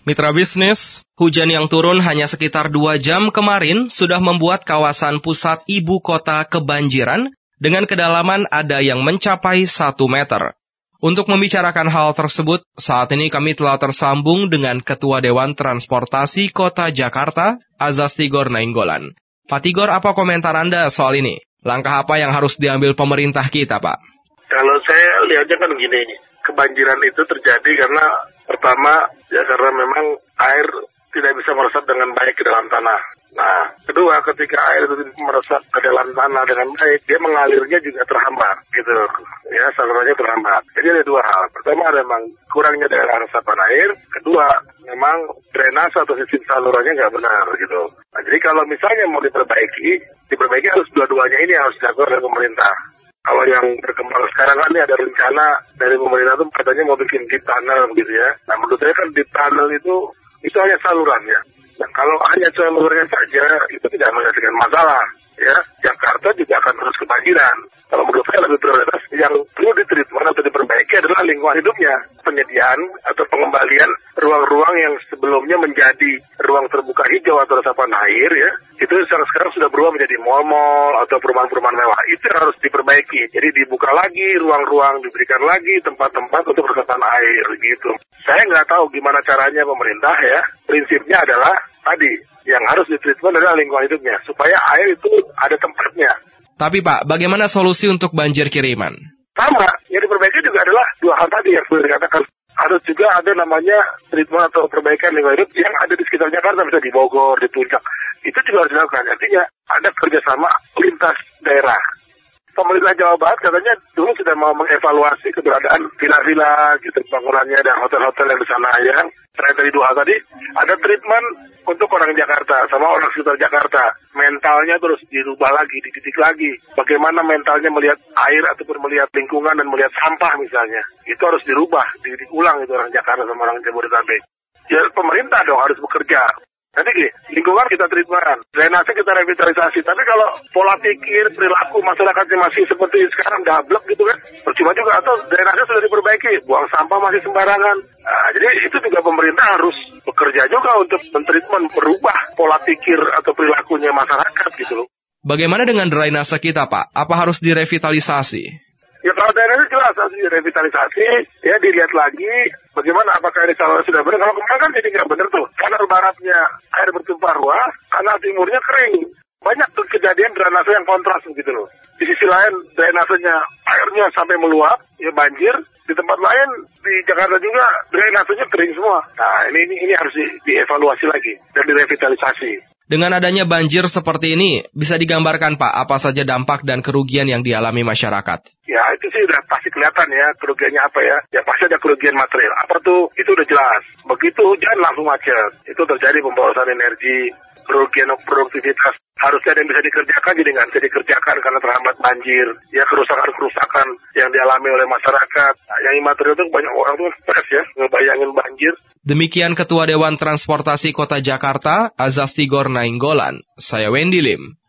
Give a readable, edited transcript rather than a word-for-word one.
Mitra bisnis, hujan yang turun hanya sekitar 2 jam kemarin sudah membuat kawasan pusat ibu kota kebanjiran dengan kedalaman ada yang mencapai 1 meter. Untuk membicarakan hal tersebut, saat ini kami telah tersambung dengan Ketua Dewan Transportasi Kota Jakarta, Azas Tigor Nainggolan. Pak Tigor, apa komentar Anda soal ini? Langkah apa yang harus diambil pemerintah kita, Pak? Kalau saya lihatnya kan gini, kebanjiran itu terjadi karena pertama, ya karena memang air tidak bisa meresap dengan baik ke dalam tanah. Nah, kedua, ketika air itu meresap ke dalam tanah dengan baik, dia mengalirnya juga terhambat, gitu. Ya, salurannya terhambat. Jadi ada 2 hal. Pertama, memang kurangnya daerah resapan air. Kedua, memang drainase atau sistem salurannya nggak benar, gitu. Nah, jadi kalau misalnya mau diperbaiki harus dua-duanya ini harus dilakukan oleh pemerintah. Kalau yang berkembang sekarang kan ini ada rencana dari pemerintah itu katanya mau bikin deep tunnel gitu ya. Nah menurut saya kan deep tunnel itu hanya salurannya. Dan kalau hanya salurannya saja itu tidak menyelesaikan masalah. Ya, Jakarta juga akan terus kebanjiran. Kalau menurut saya lebih prioritas yang perlu ditreatment atau diperbaiki adalah lingkungan hidupnya. Penyediaan atau pengembalian ruang-ruang yang sebelumnya menjadi ruang terbuka hijau atau resapan air ya. Itu sekarang sudah berubah menjadi mal-mal atau perumahan-perumahan mewah. Itu harus diperbaiki. Jadi dibuka lagi ruang-ruang, diberikan lagi tempat-tempat untuk resapan air gitu. Saya nggak tahu gimana caranya pemerintah ya. Prinsipnya adalah tadi yang harus ditreatment adalah lingkungan hidupnya supaya air itu ada tempatnya. Tapi Pak, bagaimana solusi untuk banjir kiriman? Sama, yang diperbaiki juga adalah 2 hal tadi yang sudah dikatakan. Harus juga ada namanya treatment atau perbaikan lingkungan hidup yang ada di sekitar Jakarta, misalnya di Bogor, di Puncak. Itu juga harus dilakukan. Artinya ada kerjasama lintas daerah. Pemerintah Jawa Barat katanya dulu sudah mau mengevaluasi keberadaan villa-villa gitu bangunannya dan hotel-hotel yang di sana ya. Selain dari 2 hal tadi, ada treatment untuk orang Jakarta sama orang sekitar Jakarta. Mentalnya terus dirubah lagi, dididik lagi. Bagaimana mentalnya melihat air ataupun melihat lingkungan dan melihat sampah misalnya. Itu harus dirubah, dididik ulang itu orang Jakarta sama orang Jabodetabek. Ya pemerintah dong harus bekerja. Nanti gini, lingkungan kita treatment, drainase kita revitalisasi. Tapi kalau pola pikir, perilaku masyarakatnya masih seperti sekarang dablek gitu kan, percuma juga. Atau drainase sudah diperbaiki, buang sampah masih sembarangan. Nah, jadi itu juga pemerintah harus bekerja juga untuk mentreatment, merubah pola pikir atau perilakunya masyarakat gitu loh. Bagaimana dengan drainase kita, Pak? Apa harus direvitalisasi? Ya kalau daerah itu jelas harus direvitalisasi, ya dilihat lagi bagaimana apakah ini saluran sudah benar. Kalau kemarin kan jadi nggak benar tuh, kanal baratnya air bertumpah ruah, kanal timurnya kering. Banyak tuh kejadian drainase yang kontras gitu loh. Di sisi lain drainasenya airnya sampai meluap, ya banjir. Di tempat lain di Jakarta juga drainasenya kering semua. Nah ini harus dievaluasi lagi dan direvitalisasi. Dengan adanya banjir seperti ini, bisa digambarkan Pak, apa saja dampak dan kerugian yang dialami masyarakat? Ya itu sih udah pasti kelihatan ya, kerugiannya apa ya. Ya pasti ada kerugian material. Apa tuh? Itu udah jelas. Begitu hujan langsung macet. Itu terjadi pemborosan energi, kerugian produktivitas. Harusnya ada yang bisa dikerjakan, jadi nggak bisa dikerjakan karena terhambat banjir. Ya kerusakan-kerusakan yang dialami oleh masyarakat. Nah, yang imaterial itu banyak orang tuh stres ya, ngebayangin banjir. Demikian Ketua Dewan Transportasi Kota Jakarta, Azas Tigor Nainggolan. Saya Wendy Lim.